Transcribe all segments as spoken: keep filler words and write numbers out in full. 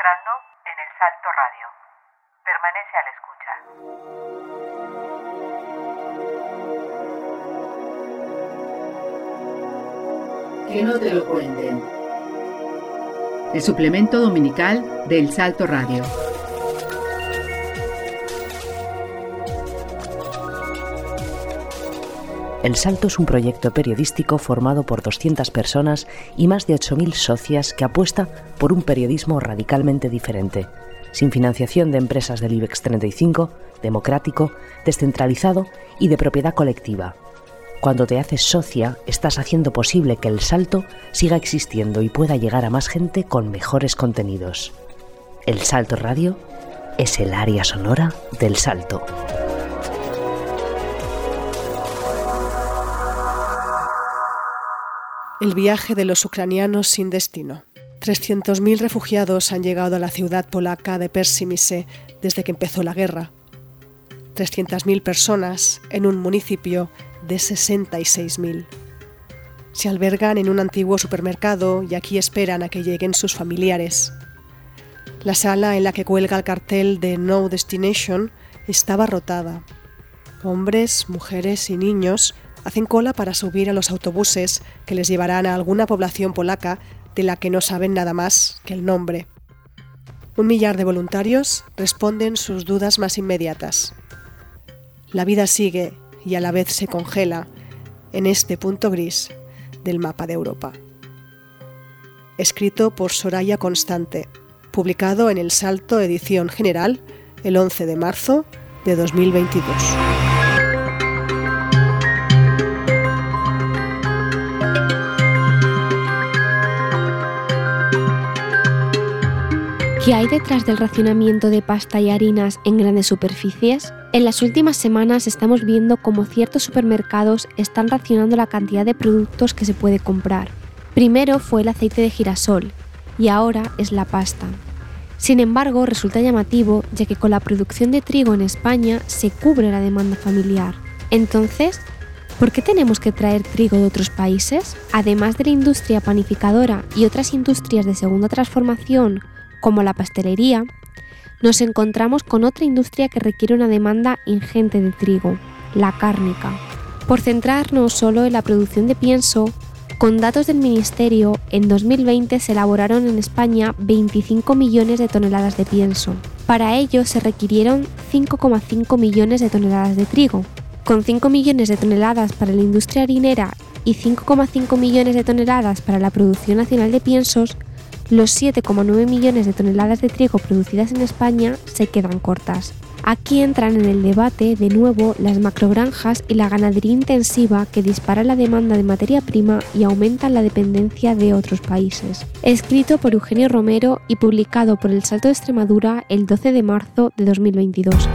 entrando en El Salto Radio. Permanece a la escucha. Que no te lo cuenten. El suplemento dominical de El Salto Radio. El Salto es un proyecto periodístico formado por doscientas personas y más de ocho mil socias que apuesta por un periodismo radicalmente diferente, sin financiación de empresas del IBEX treinta y cinco, democrático, descentralizado y de propiedad colectiva. Cuando te haces socia, estás haciendo posible que El Salto siga existiendo y pueda llegar a más gente con mejores contenidos. El Salto Radio es el área sonora del Salto. El viaje de los ucranianos sin destino. trescientos mil refugiados han llegado a la ciudad polaca de Persimise desde que empezó la guerra. trescientas mil personas en un municipio de sesenta y seis mil. Se albergan en un antiguo supermercado y aquí esperan a que lleguen sus familiares. La sala en la que cuelga el cartel de No Destination está abarrotada. Hombres, mujeres y niños hacen cola para subir a los autobuses que les llevarán a alguna población polaca de la que no saben nada más que el nombre. Un millar de voluntarios responden sus dudas más inmediatas. La vida sigue y a la vez se congela en este punto gris del mapa de Europa. Escrito por Soraya Constante, publicado en El Salto edición general el once de marzo de dos mil veintidós. ¿Qué hay detrás del racionamiento de pasta y harinas en grandes superficies? En las últimas semanas estamos viendo cómo ciertos supermercados están racionando la cantidad de productos que se puede comprar. Primero fue el aceite de girasol y ahora es la pasta. Sin embargo, resulta llamativo ya que con la producción de trigo en España se cubre la demanda familiar. Entonces, ¿por qué tenemos que traer trigo de otros países? Además de la industria panificadora y otras industrias de segunda transformación, como la pastelería, nos encontramos con otra industria que requiere una demanda ingente de trigo, la cárnica. Por centrarnos solo en la producción de pienso, con datos del Ministerio, en dos mil veinte se elaboraron en España veinticinco millones de toneladas de pienso. Para ello se requirieron cinco coma cinco millones de toneladas de trigo. Con cinco millones de toneladas para la industria harinera y cinco coma cinco millones de toneladas para la producción nacional de piensos, los siete coma nueve millones de toneladas de trigo producidas en España se quedan cortas. Aquí entran en el debate de nuevo las macrogranjas y la ganadería intensiva que disparan la demanda de materia prima y aumentan la dependencia de otros países. Escrito por Eugenio Romero y publicado por El Salto de Extremadura el doce de marzo de dos mil veintidós.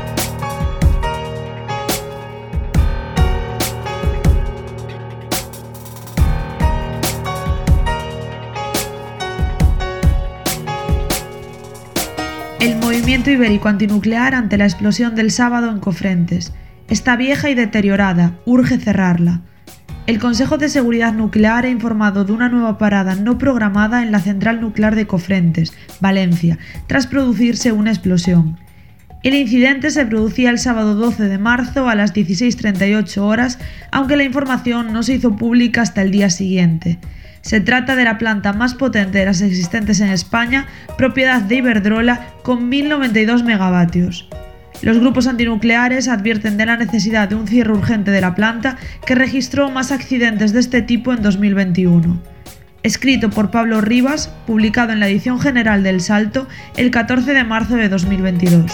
El movimiento ibérico antinuclear ante la explosión del sábado en Cofrentes. Está vieja y deteriorada, urge cerrarla. El Consejo de Seguridad Nuclear ha informado de una nueva parada no programada en la central nuclear de Cofrentes, Valencia, tras producirse una explosión. El incidente se producía el sábado doce de marzo a las dieciséis treinta y ocho horas, aunque la información no se hizo pública hasta el día siguiente. Se trata de la planta más potente de las existentes en España, propiedad de Iberdrola, con mil noventa y dos megavatios. Los grupos antinucleares advierten de la necesidad de un cierre urgente de la planta, que registró más accidentes de este tipo en dos mil veintiuno. Escrito por Pablo Rivas, publicado en la edición general del Salto el catorce de marzo de dos mil veintidós.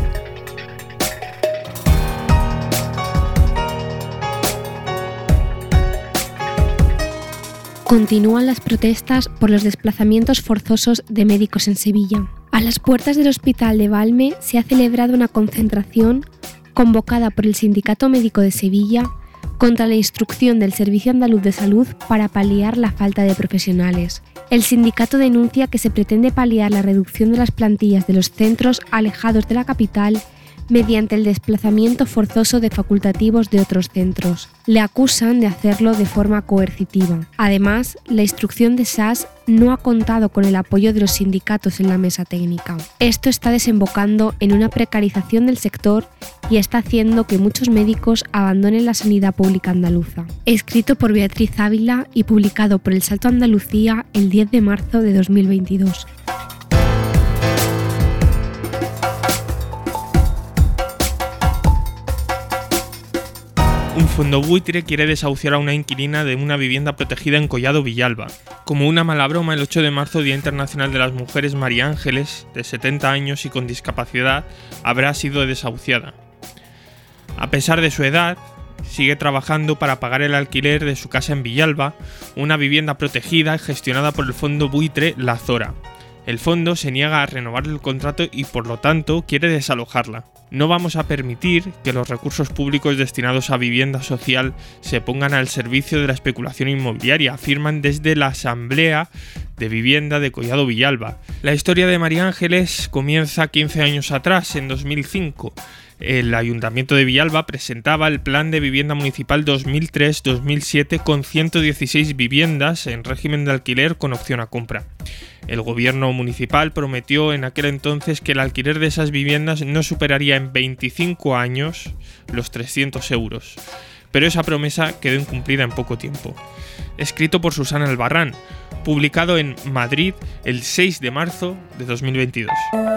Continúan las protestas por los desplazamientos forzosos de médicos en Sevilla. A las puertas del Hospital de Valme se ha celebrado una concentración convocada por el Sindicato Médico de Sevilla contra la instrucción del Servicio Andaluz de Salud para paliar la falta de profesionales. El sindicato denuncia que se pretende paliar la reducción de las plantillas de los centros alejados de la capital mediante el desplazamiento forzoso de facultativos de otros centros. Le acusan de hacerlo de forma coercitiva. Además, la instrucción de S A S no ha contado con el apoyo de los sindicatos en la mesa técnica. Esto está desembocando en una precarización del sector y está haciendo que muchos médicos abandonen la sanidad pública andaluza. Escrito por Beatriz Ávila y publicado por El Salto Andalucía el diez de marzo de dos mil veintidós. Un fondo buitre quiere desahuciar a una inquilina de una vivienda protegida en Collado Villalba. Como una mala broma, el ocho de marzo, Día Internacional de las Mujeres, María Ángeles, de setenta años y con discapacidad, habrá sido desahuciada. A pesar de su edad, sigue trabajando para pagar el alquiler de su casa en Villalba, una vivienda protegida gestionada por el fondo buitre La Zora. El fondo se niega a renovar el contrato y por lo tanto quiere desalojarla. No vamos a permitir que los recursos públicos destinados a vivienda social se pongan al servicio de la especulación inmobiliaria, afirman desde la Asamblea de Vivienda de Collado Villalba. La historia de María Ángeles comienza quince años atrás, en dos mil cinco. El Ayuntamiento de Villalba presentaba el Plan de Vivienda Municipal dos mil tres dos mil siete con ciento dieciséis viviendas en régimen de alquiler con opción a compra. El gobierno municipal prometió en aquel entonces que el alquiler de esas viviendas no superaría en veinticinco años los trescientos euros, pero esa promesa quedó incumplida en poco tiempo. Escrito por Susana Albarrán, publicado en Madrid el seis de marzo de dos mil veintidós.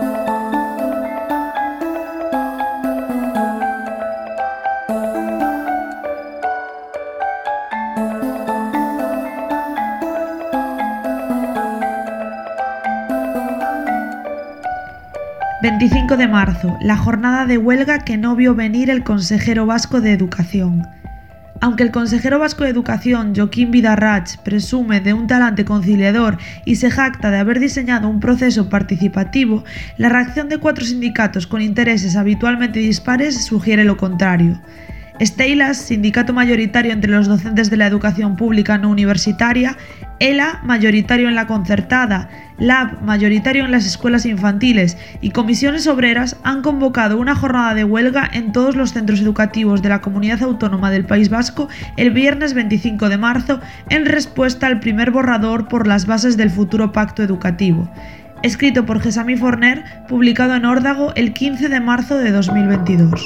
veinticinco de marzo, la jornada de huelga que no vio venir el consejero vasco de Educación. Aunque el consejero vasco de Educación, Joaquín Vidarrach, presume de un talante conciliador y se jacta de haber diseñado un proceso participativo, la reacción de cuatro sindicatos con intereses habitualmente dispares sugiere lo contrario. Steilas, sindicato mayoritario entre los docentes de la educación pública no universitaria, ELA, mayoritario en la concertada, LAB, mayoritario en las escuelas infantiles y comisiones obreras han convocado una jornada de huelga en todos los centros educativos de la Comunidad Autónoma del País Vasco el viernes veinticinco de marzo en respuesta al primer borrador por las bases del futuro pacto educativo. Escrito por Gesami Forner, publicado en Órdago el quince de marzo de dos mil veintidós.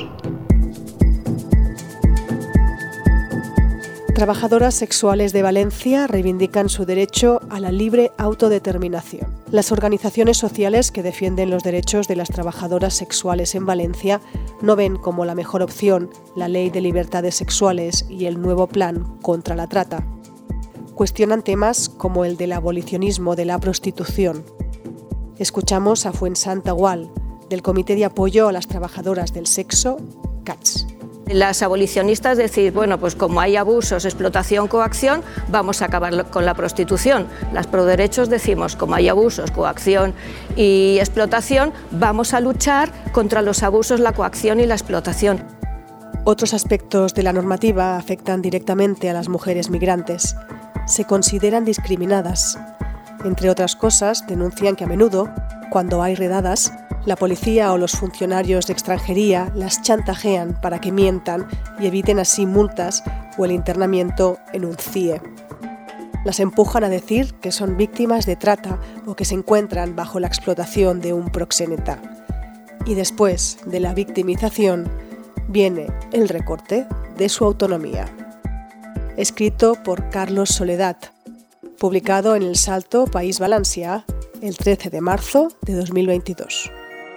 Trabajadoras sexuales de Valencia reivindican su derecho a la libre autodeterminación. Las organizaciones sociales que defienden los derechos de las trabajadoras sexuales en Valencia no ven como la mejor opción la Ley de Libertades Sexuales y el nuevo plan contra la trata. Cuestionan temas como el del abolicionismo de la prostitución. Escuchamos a Fuensanta Gual, del Comité de Apoyo a las Trabajadoras del Sexo, C A T S. Las abolicionistas decir, bueno, pues como hay abusos, explotación, coacción, vamos a acabar con la prostitución. Las proderechos decimos, como hay abusos, coacción y explotación, vamos a luchar contra los abusos, la coacción y la explotación. Otros aspectos de la normativa afectan directamente a las mujeres migrantes. Se consideran discriminadas. Entre otras cosas, denuncian que a menudo, cuando hay redadas, la policía o los funcionarios de extranjería las chantajean para que mientan y eviten así multas o el internamiento en un C I E. Las empujan a decir que son víctimas de trata o que se encuentran bajo la explotación de un proxeneta. Y después de la victimización viene el recorte de su autonomía. Escrito por Carlos Soledad, publicado en El Salto, País Valencià, el trece de marzo de dos mil veintidós.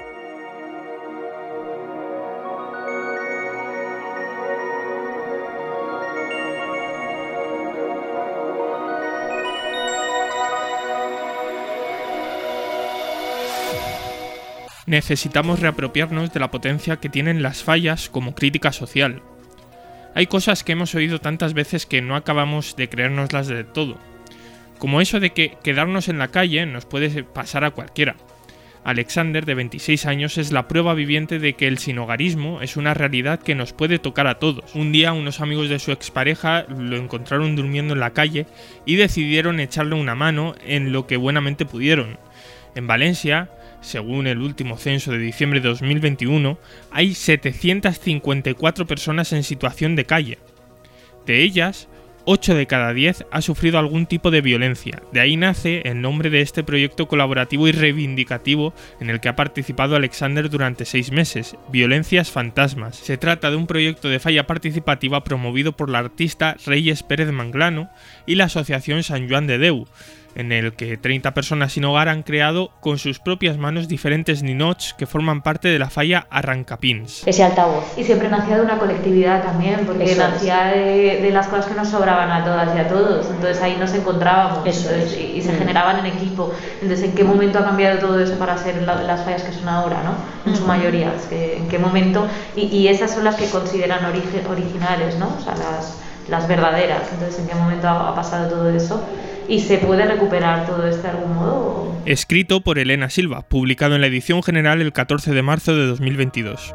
Necesitamos reapropiarnos de la potencia que tienen las fallas como crítica social. Hay cosas que hemos oído tantas veces que no acabamos de creérnoslas del todo. Como eso de que quedarnos en la calle nos puede pasar a cualquiera. Alexander, de veintiséis años, es la prueba viviente de que el sinhogarismo es una realidad que nos puede tocar a todos. Un día unos amigos de su expareja lo encontraron durmiendo en la calle y decidieron echarle una mano en lo que buenamente pudieron. En Valencia, Según el último censo de diciembre de dos mil veintiuno, hay setecientas cincuenta y cuatro personas en situación de calle. De ellas, ocho de cada diez ha sufrido algún tipo de violencia. De ahí nace el nombre de este proyecto colaborativo y reivindicativo en el que ha participado Alexander durante seis meses, Violencias Fantasmas. Se trata de un proyecto de falla participativa promovido por la artista Reyes Pérez Manglano y la asociación Sant Joan de Déu, en el que treinta personas sin hogar han creado con sus propias manos diferentes ninots que forman parte de la falla Arrancapins. Ese altavoz. Y siempre nacía de una colectividad también, porque Eso nacía de, de las cosas que nos sobraban a todas y a todos, entonces ahí nos encontrábamos. Eso entonces, es. y, y se generaban en equipo. Entonces, ¿en qué momento ha cambiado todo eso para ser la, las fallas que son ahora, ¿no? En su mayoría, es que, ¿en qué momento? Y, y esas son las que consideran origi- originales, ¿no? O sea, las, las verdaderas. Entonces, ¿en qué momento ha, ha pasado todo eso? ¿Y se puede recuperar todo esto de algún modo? Escrito por Elena Silva, publicado en la edición general el catorce de marzo de dos mil veintidós.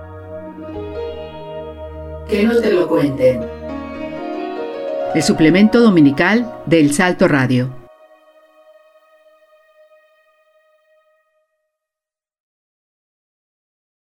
Que no te lo cuenten. El suplemento dominical del Salto Radio.